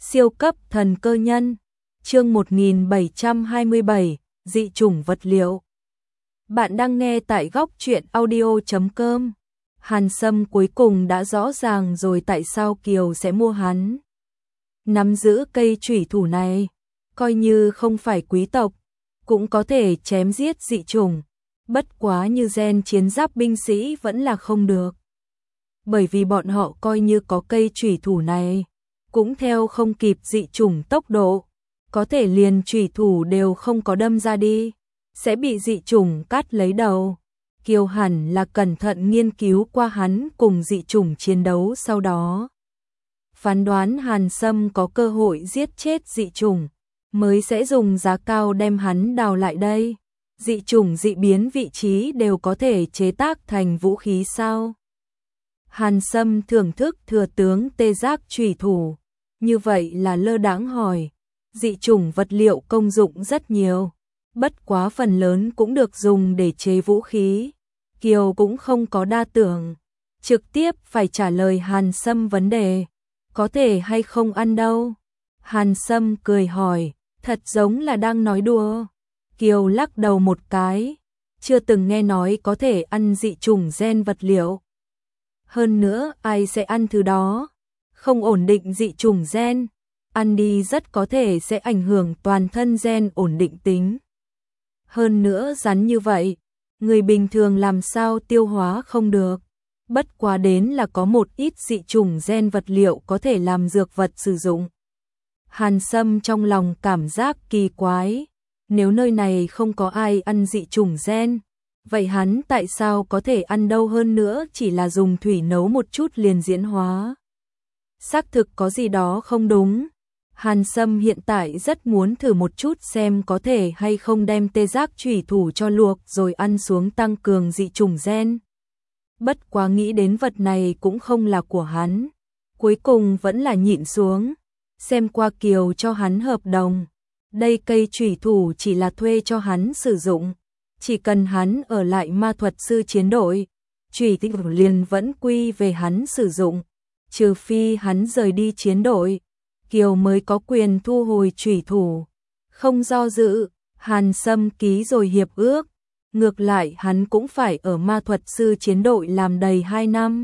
Siêu cấp thần cơ nhân, chương 1727, dị chủng vật liệu. Bạn đang nghe tại góc truyện audio.com. Hàn Sâm cuối cùng đã rõ ràng rồi tại sao Kiều sẽ mua hắn. Nắm giữ cây chủy thủ này, coi như không phải quý tộc, cũng có thể chém giết dị chủng. Bất quá như gen chiến giáp binh sĩ vẫn là không được. Bởi vì bọn họ coi như có cây chủy thủ này, cũng theo không kịp dị chủng tốc độ, có thể liền chủy thủ đều không có đâm ra đi, sẽ bị dị chủng cắt lấy đầu. Kiều hẳn là cẩn thận nghiên cứu qua hắn cùng dị chủng chiến đấu sau đó. Phán đoán Hàn Sâm có cơ hội giết chết dị chủng, mới sẽ dùng giá cao đem hắn đào lại đây. Dị chủng dị biến vị trí đều có thể chế tác thành vũ khí sao? Hàn Sâm thưởng thức thừa tướng tê giác chủy thủ, như vậy là lơ đãng hỏi. Dị chủng vật liệu công dụng rất nhiều, bất quá phần lớn cũng được dùng để chế vũ khí. Kiều cũng không có đa tưởng, trực tiếp phải trả lời Hàn Sâm vấn đề, có thể hay không ăn đâu. Hàn Sâm cười hỏi, thật giống là đang nói đùa. Kiều lắc đầu một cái, chưa từng nghe nói có thể ăn dị chủng gen vật liệu. Hơn nữa ai sẽ ăn thứ đó, không ổn định dị chủng gen, ăn đi rất có thể sẽ ảnh hưởng toàn thân gen ổn định tính. Hơn nữa rắn như vậy, người bình thường làm sao tiêu hóa không được. Bất quá đến là có một ít dị chủng gen vật liệu có thể làm dược vật sử dụng. Hàn Sâm trong lòng cảm giác kỳ quái, nếu nơi này không có ai ăn dị chủng gen, vậy hắn tại sao có thể ăn đâu, hơn nữa chỉ là dùng thủy nấu một chút liền diễn hóa. Xác thực có gì đó không đúng. Hàn Sâm hiện tại rất muốn thử một chút xem có thể hay không đem tê giác chủy thủ cho luộc rồi ăn xuống tăng cường dị chủng gen. Bất quá nghĩ đến vật này cũng không là của hắn, cuối cùng vẫn là nhịn xuống, xem qua Kiều cho hắn hợp đồng. Đây cây chủy thủ chỉ là thuê cho hắn sử dụng, chỉ cần hắn ở lại ma thuật sư chiến đội, chủy thủ liền vẫn quy về hắn sử dụng, trừ phi hắn rời đi chiến đội, Kiều mới có quyền thu hồi chủy thủ. Không do dự, Hàn Sâm ký rồi hiệp ước, ngược lại hắn cũng phải ở ma thuật sư chiến đội làm đầy 2 năm.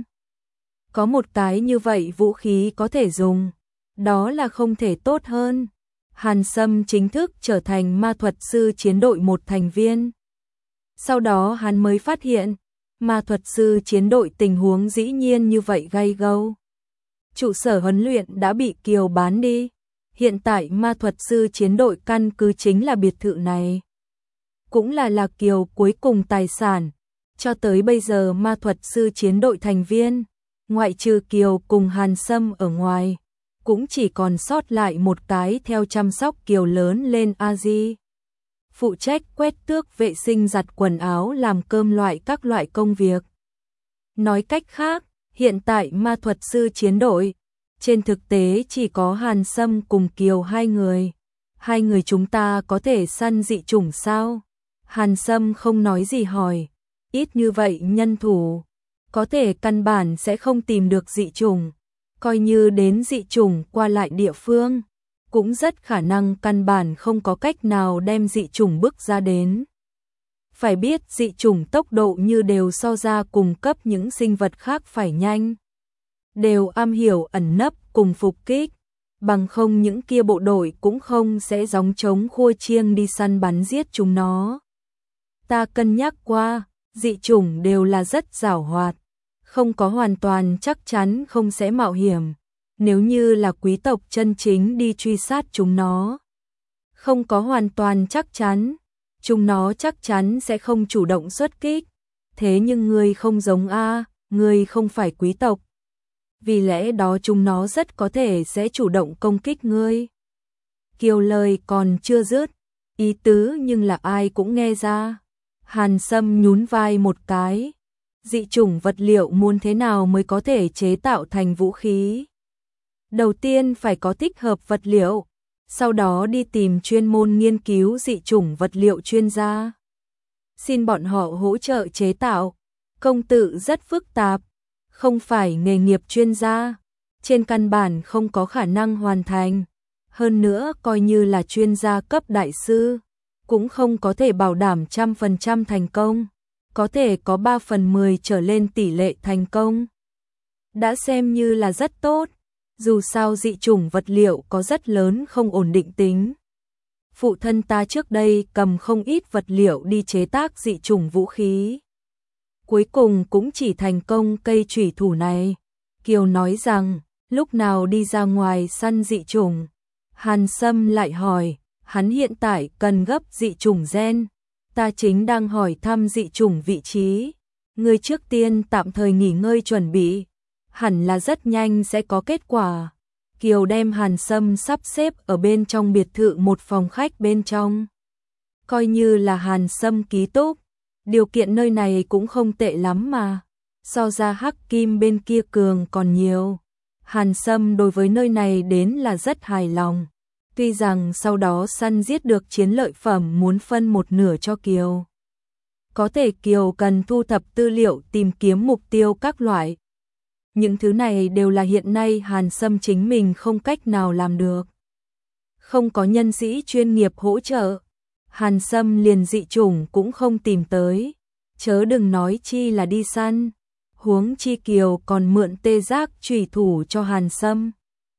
Có một cái như vậy vũ khí có thể dùng, đó là không thể tốt hơn. Hàn Sâm chính thức trở thành ma thuật sư chiến đội một thành viên. Sau đó hắn mới phát hiện, ma thuật sư chiến đội tình huống dĩ nhiên như vậy gay gâu. Trụ sở huấn luyện đã bị Kiều bán đi, hiện tại ma thuật sư chiến đội căn cứ chính là biệt thự này. Cũng là Kiều cuối cùng tài sản, cho tới bây giờ ma thuật sư chiến đội thành viên, ngoại trừ Kiều cùng Hàn Sâm ở ngoài, cũng chỉ còn sót lại một cái theo chăm sóc Kiều lớn lên A-di. Phụ trách quét tước vệ sinh giặt quần áo làm cơm loại các loại công việc. Nói cách khác, hiện tại ma thuật sư chiến đội, trên thực tế chỉ có Hàn Sâm cùng Kiều 2 người. 2 người chúng ta có thể săn dị chủng sao? Hàn Sâm không nói gì hỏi, ít như vậy nhân thủ, có thể căn bản sẽ không tìm được dị chủng. Coi như đến dị chủng qua lại địa phương, cũng rất khả năng căn bản không có cách nào đem dị chủng bức ra đến. Phải biết dị chủng tốc độ như đều so ra cùng cấp những sinh vật khác phải nhanh. Đều am hiểu ẩn nấp cùng phục kích, bằng không những kia bộ đội cũng không sẽ gióng trống khua chiêng đi săn bắn giết chúng nó. Ta cân nhắc qua, dị chủng đều là rất giảo hoạt, không có hoàn toàn chắc chắn không sẽ mạo hiểm. Nếu như là quý tộc chân chính đi truy sát chúng nó, không có hoàn toàn chắc chắn, chúng nó chắc chắn sẽ không chủ động xuất kích. Thế nhưng ngươi không giống a, ngươi không phải quý tộc. Vì lẽ đó chúng nó rất có thể sẽ chủ động công kích ngươi. Kiều lời còn chưa dứt, ý tứ nhưng là ai cũng nghe ra. Hàn Sâm nhún vai một cái. Dị chủng vật liệu muốn thế nào mới có thể chế tạo thành vũ khí? Đầu tiên phải có thích hợp vật liệu, sau đó đi tìm chuyên môn nghiên cứu dị chủng vật liệu chuyên gia. Xin bọn họ hỗ trợ chế tạo, công tự rất phức tạp, không phải nghề nghiệp chuyên gia. trên căn bản không có khả năng hoàn thành. Hơn nữa coi như là chuyên gia cấp đại sư, cũng không có thể bảo đảm 100% thành công, có thể có 3/10 trở lên tỷ lệ thành công. Đã xem như là rất tốt, dù sao dị chủng vật liệu có rất lớn không ổn định tính. Phụ thân ta trước đây cầm không ít vật liệu đi chế tác dị chủng vũ khí. Cuối cùng cũng chỉ thành công cây chủy thủ này. Kiều nói rằng, lúc nào đi ra ngoài săn dị chủng. Hàn Sâm lại hỏi, hắn hiện tại cần gấp dị chủng gen. Ta chính đang hỏi thăm dị chủng vị trí. Ngươi trước tiên tạm thời nghỉ ngơi chuẩn bị. Hẳn là rất nhanh sẽ có kết quả. Kiều đem Hàn Sâm sắp xếp ở bên trong biệt thự một phòng khách bên trong. Coi như là Hàn Sâm ký túc. Điều kiện nơi này cũng không tệ lắm mà. So ra Hắc Kim bên kia cường còn nhiều. Hàn Sâm đối với nơi này đến là rất hài lòng. Tuy rằng sau đó săn giết được chiến lợi phẩm muốn phân một nửa cho Kiều. Có thể Kiều cần thu thập tư liệu tìm kiếm mục tiêu các loại. Những thứ này đều là hiện nay Hàn Sâm chính mình không cách nào làm được. Không có nhân sĩ chuyên nghiệp hỗ trợ. Hàn Sâm liền dị chủng cũng không tìm tới. Chớ đừng nói chi là đi săn. Huống chi Kiều còn mượn tê giác chủy thủ cho Hàn Sâm.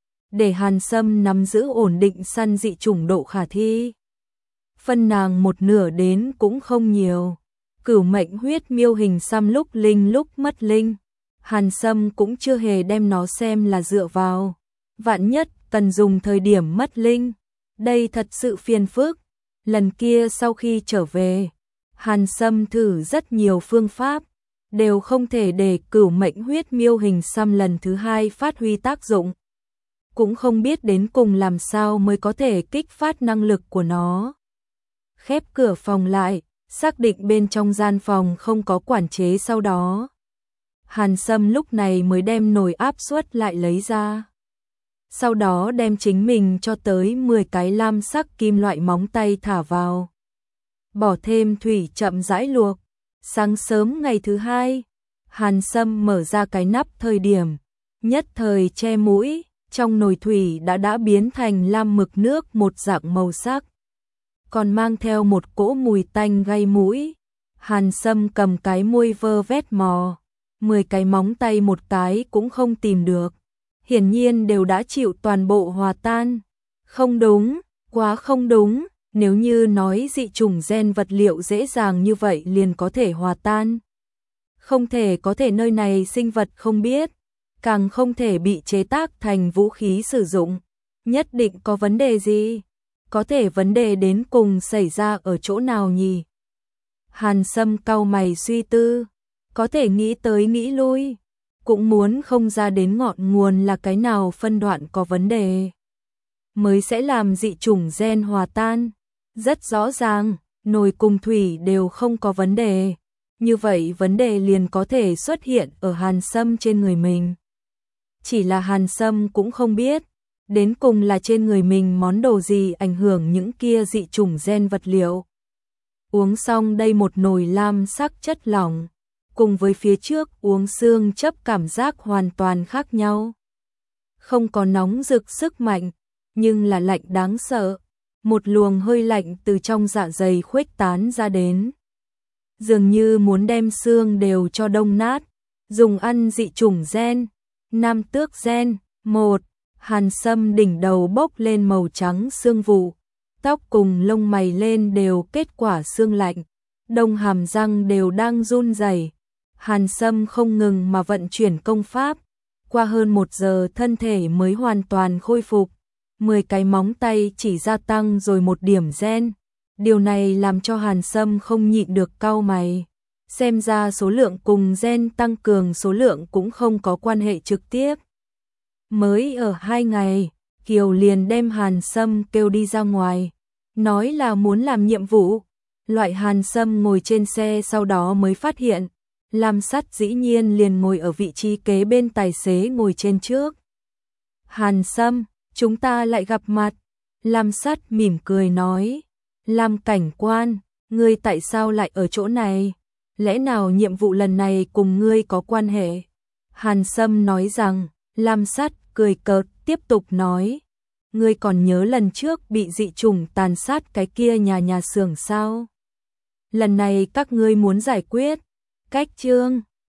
Để Hàn Sâm nắm giữ ổn định săn dị chủng độ khả thi. Phân nàng một nửa đến cũng không nhiều. Cửu mệnh huyết miêu hình xăm lúc linh lúc mất linh. Hàn Sâm cũng chưa hề đem nó xem là dựa vào. Vạn nhất cần dùng thời điểm mất linh. Đây thật sự phiền phức. Lần kia sau khi trở về, Hàn Sâm thử rất nhiều phương pháp, đều không thể để cửu mệnh huyết miêu hình xăm lần thứ hai phát huy tác dụng. Cũng không biết đến cùng làm sao mới có thể kích phát năng lực của nó. Khép cửa phòng lại, xác định bên trong gian phòng không có quản chế sau đó. Hàn Sâm lúc này mới đem nồi áp suất lại lấy ra. Sau đó đem chính mình cho tới 10 cái lam sắc kim loại móng tay thả vào. Bỏ thêm thủy chậm rãi luộc. Sáng sớm ngày thứ hai, Hàn Sâm mở ra cái nắp thời điểm, nhất thời che mũi, trong nồi thủy đã biến thành lam mực nước một dạng màu sắc. Còn mang theo một cỗ mùi tanh gây mũi. Hàn Sâm cầm cái muôi vơ vét mò, 10 cái móng tay một cái cũng không tìm được. Hiển nhiên đều đã chịu toàn bộ hòa tan. Không đúng, quá không đúng, nếu như nói dị chủng gen vật liệu dễ dàng như vậy liền có thể hòa tan. Không thể có thể nơi này sinh vật không biết, càng không thể bị chế tác thành vũ khí sử dụng. Nhất định có vấn đề gì? Có thể vấn đề đến cùng xảy ra ở chỗ nào nhỉ? Hàn Sâm cau mày suy tư, có thể nghĩ tới nghĩ lui. Cũng muốn không ra đến ngọn nguồn là cái nào phân đoạn có vấn đề mới sẽ làm dị chủng gen hòa tan. Rất rõ ràng, nồi cùng thủy đều không có vấn đề. Như vậy vấn đề liền có thể xuất hiện ở Hàn Sâm trên người mình. Chỉ là Hàn Sâm cũng không biết, đến cùng là trên người mình món đồ gì ảnh hưởng những kia dị chủng gen vật liệu. Uống xong đây một nồi lam sắc chất lỏng, cùng với phía trước uống xương chấp cảm giác hoàn toàn khác nhau. Không có nóng rực sức mạnh, nhưng là lạnh đáng sợ. Một luồng hơi lạnh từ trong dạ dày khuếch tán ra đến. Dường như muốn đem xương đều cho đông nát. Dùng ăn dị chủng gen. Nam tước gen. 1. Hàn Sâm đỉnh đầu bốc lên màu trắng xương vụ. Tóc cùng lông mày lên đều kết quả xương lạnh. Đông hàm răng đều đang run rẩy. Hàn Sâm không ngừng mà vận chuyển công pháp. Qua hơn 1 giờ thân thể mới hoàn toàn khôi phục. 10 cái móng tay chỉ gia tăng rồi 1 điểm gen. Điều này làm cho Hàn Sâm không nhịn được cau mày. Xem ra số lượng cùng gen tăng cường số lượng cũng không có quan hệ trực tiếp. Mới ở 2 ngày, Kiều liền đem Hàn Sâm kêu đi ra ngoài. Nói là muốn làm nhiệm vụ. Loại Hàn Sâm ngồi trên xe sau đó mới phát hiện. Lam Sắt dĩ nhiên liền ngồi ở vị trí kế bên tài xế ngồi trên trước. Hàn Sâm, chúng ta lại gặp mặt. Lam Sắt mỉm cười nói. Lam cảnh quan, ngươi tại sao lại ở chỗ này? Lẽ nào nhiệm vụ lần này cùng ngươi có quan hệ? Hàn Sâm nói rằng, Lam Sắt cười cợt, tiếp tục nói. Ngươi còn nhớ lần trước bị dị chủng tàn sát cái kia nhà xưởng sao? Lần này các ngươi muốn giải quyết. Cách Chương